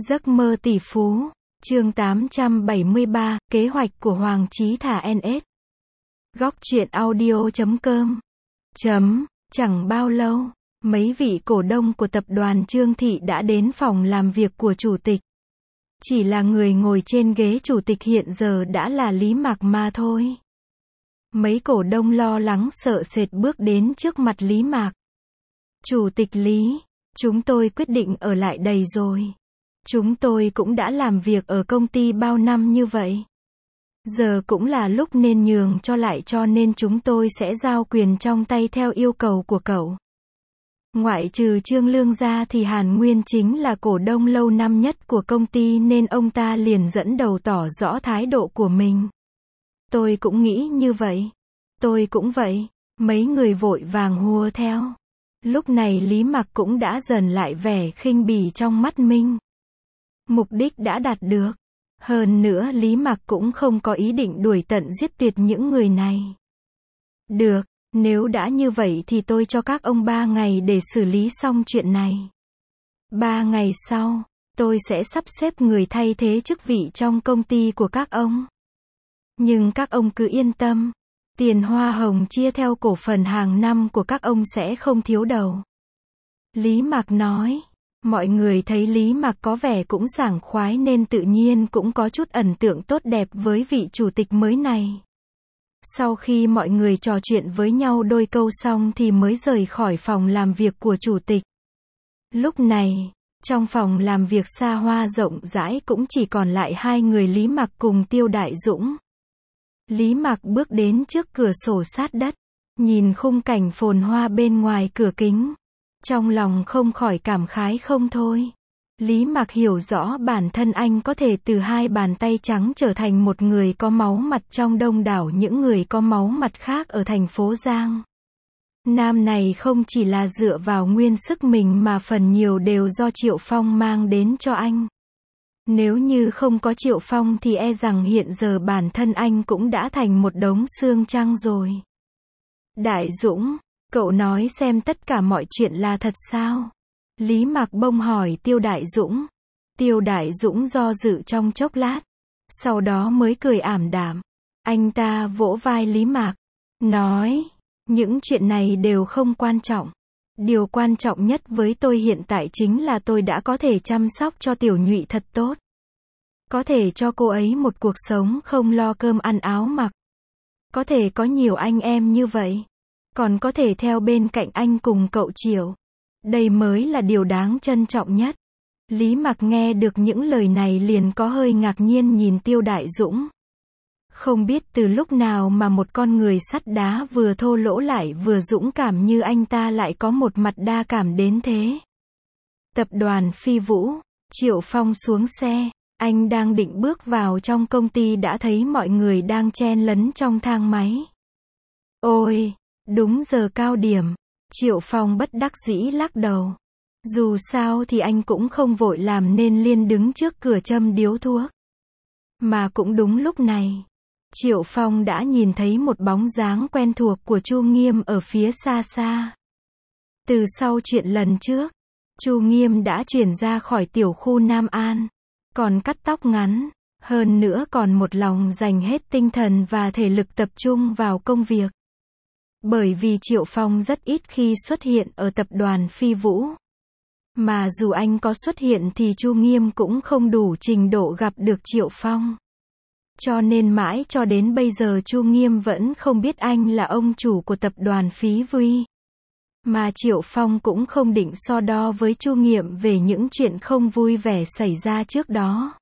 Giấc mơ tỷ phú, chương 873, kế hoạch của Hoàng Chí thả NS. Góc truyện audio.com. Chẳng bao lâu, mấy vị cổ đông của tập đoàn Trương Thị đã đến phòng làm việc của chủ tịch. Chỉ là người ngồi trên ghế chủ tịch hiện giờ đã là Lý Mạc mà thôi. Mấy cổ đông lo lắng sợ sệt bước đến trước mặt Lý Mạc. Chủ tịch Lý, chúng tôi quyết định ở lại đây rồi. Chúng tôi cũng đã làm việc ở công ty bao năm như vậy. Giờ cũng là lúc nên nhường cho lại, cho nên chúng tôi sẽ giao quyền trong tay theo yêu cầu của cậu. Ngoại trừ Trương Lương ra thì Hàn Nguyên chính là cổ đông lâu năm nhất của công ty nên ông ta liền dẫn đầu tỏ rõ thái độ của mình. Tôi cũng nghĩ như vậy. Tôi cũng vậy. Mấy người vội vàng hùa theo. Lúc này Lý Mạc cũng đã dần lại vẻ khinh bỉ trong mắt mình. Mục đích đã đạt được. Hơn nữa Lý Mạc cũng không có ý định đuổi tận giết tuyệt những người này. Được, nếu đã như vậy thì tôi cho các ông 3 ngày để xử lý xong chuyện này. 3 ngày sau, tôi sẽ sắp xếp người thay thế chức vị trong công ty của các ông. Nhưng các ông cứ yên tâm, tiền hoa hồng chia theo cổ phần hàng năm của các ông sẽ không thiếu đâu. Lý Mạc nói. Mọi người thấy Lý Mạc có vẻ cũng sảng khoái nên tự nhiên cũng có chút ấn tượng tốt đẹp với vị chủ tịch mới này. Sau khi mọi người trò chuyện với nhau đôi câu xong thì mới rời khỏi phòng làm việc của chủ tịch. Lúc này, trong phòng làm việc xa hoa rộng rãi cũng chỉ còn lại hai người Lý Mạc cùng Tiêu Đại Dũng. Lý Mạc bước đến trước cửa sổ sát đất, nhìn khung cảnh phồn hoa bên ngoài cửa kính. Trong lòng không khỏi cảm khái không thôi. Lý Mạc hiểu rõ bản thân anh có thể từ hai bàn tay trắng trở thành một người có máu mặt trong đông đảo những người có máu mặt khác ở thành phố Giang. Nam này không chỉ là dựa vào nguyên sức mình mà phần nhiều đều do Triệu Phong mang đến cho anh. Nếu như không có Triệu Phong thì e rằng hiện giờ bản thân anh cũng đã thành một đống xương trăng rồi. Đại Dũng, cậu nói xem tất cả mọi chuyện là thật sao? Lý Mạc bông hỏi Tiêu Đại Dũng. Tiêu Đại Dũng do dự trong chốc lát, sau đó mới cười ảm đạm. Anh ta vỗ vai Lý Mạc, nói, những chuyện này đều không quan trọng. Điều quan trọng nhất với tôi hiện tại chính là tôi đã có thể chăm sóc cho Tiểu Nhụy thật tốt. Có thể cho cô ấy một cuộc sống không lo cơm ăn áo mặc. Có thể có nhiều anh em như vậy. Còn có thể theo bên cạnh anh cùng cậu Triệu. Đây mới là điều đáng trân trọng nhất. Lý Mạc nghe được những lời này liền có hơi ngạc nhiên nhìn Tiêu Đại Dũng. Không biết từ lúc nào mà một con người sắt đá vừa thô lỗ lại vừa dũng cảm như anh ta lại có một mặt đa cảm đến thế. Tập đoàn Phi Vũ, Triệu Phong xuống xe. Anh đang định bước vào trong công ty đã thấy mọi người đang chen lấn trong thang máy. Ôi! Đúng giờ cao điểm, Triệu Phong bất đắc dĩ lắc đầu. Dù sao thì anh cũng không vội làm nên liền đứng trước cửa châm điếu thuốc. Mà cũng đúng lúc này, Triệu Phong đã nhìn thấy một bóng dáng quen thuộc của Chu Nghiêm ở phía xa xa. Từ sau chuyện lần trước, Chu Nghiêm đã chuyển ra khỏi tiểu khu Nam An, còn cắt tóc ngắn, hơn nữa còn một lòng dành hết tinh thần và thể lực tập trung vào công việc. Bởi vì Triệu Phong rất ít khi xuất hiện ở tập đoàn Phi Vũ. Mà dù anh có xuất hiện thì Chu Nghiêm cũng không đủ trình độ gặp được Triệu Phong. Cho nên mãi cho đến bây giờ Chu Nghiêm vẫn không biết anh là ông chủ của tập đoàn Phí Vui. Mà Triệu Phong cũng không định so đo với Chu Nghiêm về những chuyện không vui vẻ xảy ra trước đó.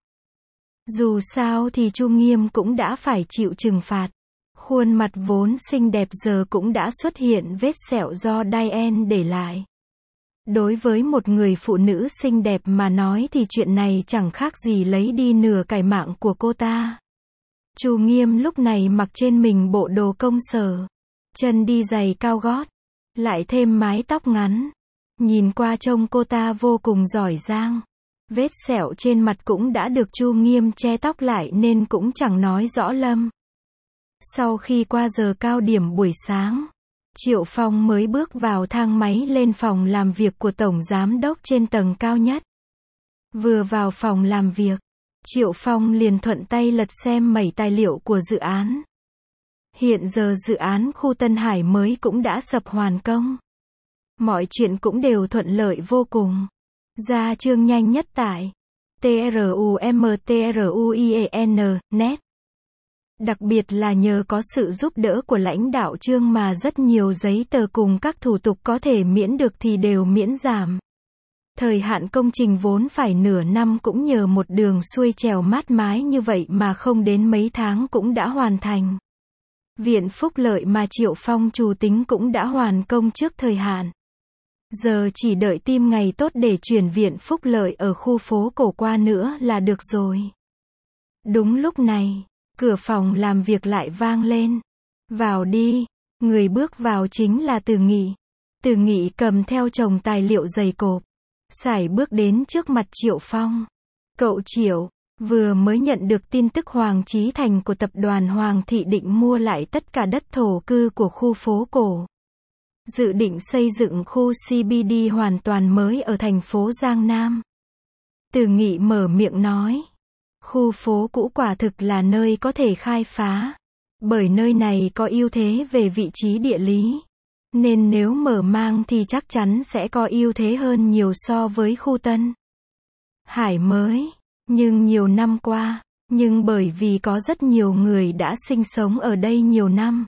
Dù sao thì Chu Nghiêm cũng đã phải chịu trừng phạt. Khuôn mặt vốn xinh đẹp giờ cũng đã xuất hiện vết sẹo do Diane để lại. Đối với một người phụ nữ xinh đẹp mà nói thì chuyện này chẳng khác gì lấy đi nửa cái mạng của cô ta. Chu Nghiêm lúc này mặc trên mình bộ đồ công sở, chân đi giày cao gót, lại thêm mái tóc ngắn. Nhìn qua trông cô ta vô cùng giỏi giang. Vết sẹo trên mặt cũng đã được Chu Nghiêm che tóc lại nên cũng chẳng nói rõ lâm. Sau khi qua giờ cao điểm buổi sáng, Triệu Phong mới bước vào thang máy lên phòng làm việc của Tổng Giám đốc trên tầng cao nhất. Vừa vào phòng làm việc, Triệu Phong liền thuận tay lật xem mẩy tài liệu của dự án. Hiện giờ dự án khu Tân Hải mới cũng đã sập hoàn công. Mọi chuyện cũng đều thuận lợi vô cùng. Ra chương nhanh nhất tại TRUMTRUIEN.net. Đặc biệt là nhờ có sự giúp đỡ của lãnh đạo Trương mà rất nhiều giấy tờ cùng các thủ tục có thể miễn được thì đều miễn giảm. Thời hạn công trình vốn phải nửa năm cũng nhờ một đường xuôi chèo mát mái như vậy mà không đến mấy tháng cũng đã hoàn thành. Viện Phúc Lợi mà Triệu Phong chủ tính cũng đã hoàn công trước thời hạn. Giờ chỉ đợi tìm ngày tốt để chuyển Viện Phúc Lợi ở khu phố cổ qua nữa là được rồi. Đúng lúc này, cửa phòng làm việc lại vang lên. Vào đi. Người bước vào chính là Từ Nghị. Từ Nghị cầm theo chồng tài liệu dày cộp. Sải bước đến trước mặt Triệu Phong. Cậu Triệu, vừa mới nhận được tin tức Hoàng Chí Thành của tập đoàn Hoàng Thị định mua lại tất cả đất thổ cư của khu phố cổ. Dự định xây dựng khu CBD hoàn toàn mới ở thành phố Giang Nam. Từ Nghị mở miệng nói. Khu phố cũ quả thực là nơi có thể khai phá. Bởi nơi này có ưu thế về vị trí địa lý. Nên nếu mở mang thì chắc chắn sẽ có ưu thế hơn nhiều so với khu Tân Hải mới. Nhưng nhiều năm qua, nhưng bởi vì có rất nhiều người đã sinh sống ở đây nhiều năm.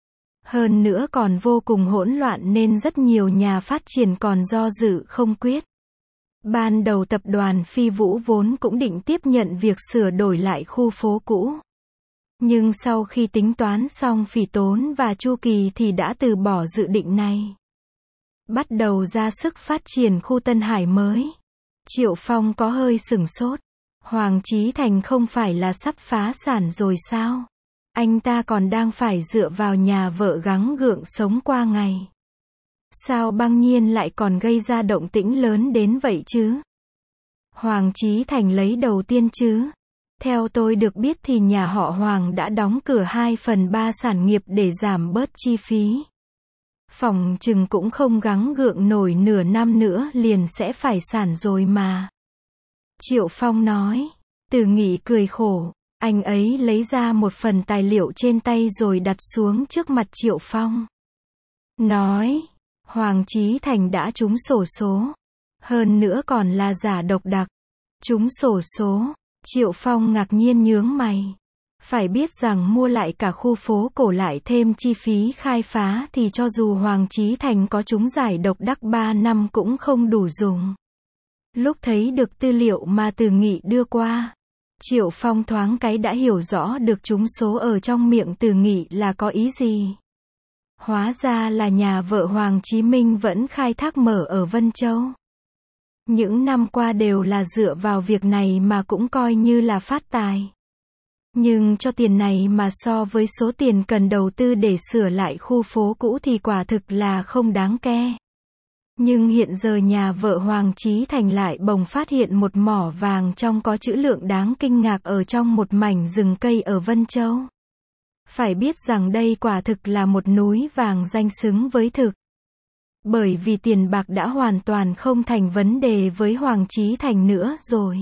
Hơn nữa còn vô cùng hỗn loạn nên rất nhiều nhà phát triển còn do dự không quyết. Ban đầu tập đoàn Phi Vũ vốn cũng định tiếp nhận việc sửa đổi lại khu phố cũ. Nhưng sau khi tính toán xong phí tốn và chu kỳ thì đã từ bỏ dự định này. Bắt đầu ra sức phát triển khu Tân Hải mới. Triệu Phong có hơi sửng sốt. Hoàng Chí Thành không phải là sắp phá sản rồi sao? Anh ta còn đang phải dựa vào nhà vợ gắng gượng sống qua ngày. Sao băng nhiên lại còn gây ra động tĩnh lớn đến vậy chứ? Hoàng Chí Thành lấy đầu tiên chứ? Theo tôi được biết thì nhà họ Hoàng đã đóng cửa 2/3 sản nghiệp để giảm bớt chi phí. Phòng chừng cũng không gắng gượng nổi nửa năm nữa liền sẽ phải sản rồi mà. Triệu Phong nói. Từ Nghị cười khổ. Anh ấy lấy ra một phần tài liệu trên tay rồi đặt xuống trước mặt Triệu Phong. Nói. Hoàng Chí Thành đã trúng xổ số. Hơn nữa còn là giả độc đặc. Trúng xổ số. Triệu Phong ngạc nhiên nhướng mày. Phải biết rằng mua lại cả khu phố cổ lại thêm chi phí khai phá thì cho dù Hoàng Chí Thành có trúng giải độc đắc 3 năm cũng không đủ dùng. Lúc thấy được tư liệu mà Từ Nghị đưa qua, Triệu Phong thoáng cái đã hiểu rõ được trúng số ở trong miệng Từ Nghị là có ý gì. Hóa ra là nhà vợ Hoàng Chí Minh vẫn khai thác mở ở Vân Châu. Những năm qua đều là dựa vào việc này mà cũng coi như là phát tài. Nhưng cho tiền này mà so với số tiền cần đầu tư để sửa lại khu phố cũ thì quả thực là không đáng kể. Nhưng hiện giờ nhà vợ Hoàng Chí Thành lại bỗng phát hiện một mỏ vàng trong có trữ lượng đáng kinh ngạc ở trong một mảnh rừng cây ở Vân Châu. Phải biết rằng đây quả thực là một núi vàng danh xứng với thực. Bởi vì tiền bạc đã hoàn toàn không thành vấn đề với Hoàng Chí Thành nữa rồi.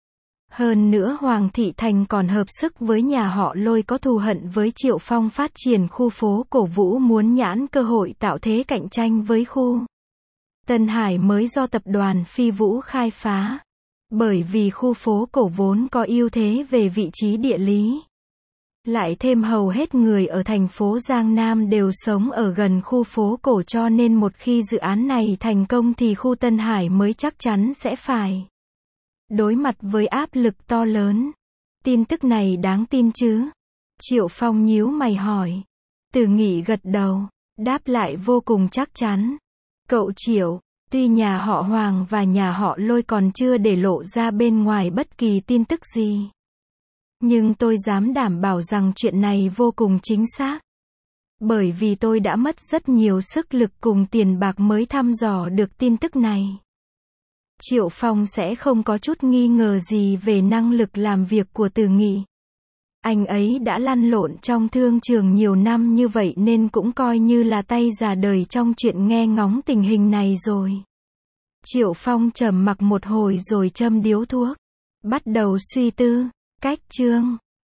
Hơn nữa Hoàng Thị Thành còn hợp sức với nhà họ Lôi có thù hận với Triệu Phong phát triển khu phố cổ Vũ muốn nhãn cơ hội tạo thế cạnh tranh với khu Tân Hải mới do tập đoàn Phi Vũ khai phá. Bởi vì khu phố cổ vốn có ưu thế về vị trí địa lý. Lại thêm hầu hết người ở thành phố Giang Nam đều sống ở gần khu phố cổ cho nên một khi dự án này thành công thì khu Tân Hải mới chắc chắn sẽ phải đối mặt với áp lực to lớn. Tin tức này đáng tin chứ? Triệu Phong nhíu mày hỏi. Từ Nghị gật đầu, đáp lại vô cùng chắc chắn. Cậu Triệu, tuy nhà họ Hoàng và nhà họ Lôi còn chưa để lộ ra bên ngoài bất kỳ tin tức gì. Nhưng tôi dám đảm bảo rằng chuyện này vô cùng chính xác. Bởi vì tôi đã mất rất nhiều sức lực cùng tiền bạc mới thăm dò được tin tức này. Triệu Phong sẽ không có chút nghi ngờ gì về năng lực làm việc của Từ Nghị. Anh ấy đã lăn lộn trong thương trường nhiều năm như vậy nên cũng coi như là tay già đời trong chuyện nghe ngóng tình hình này rồi. Triệu Phong trầm mặc một hồi rồi châm điếu thuốc. Bắt đầu suy tư. Cách chương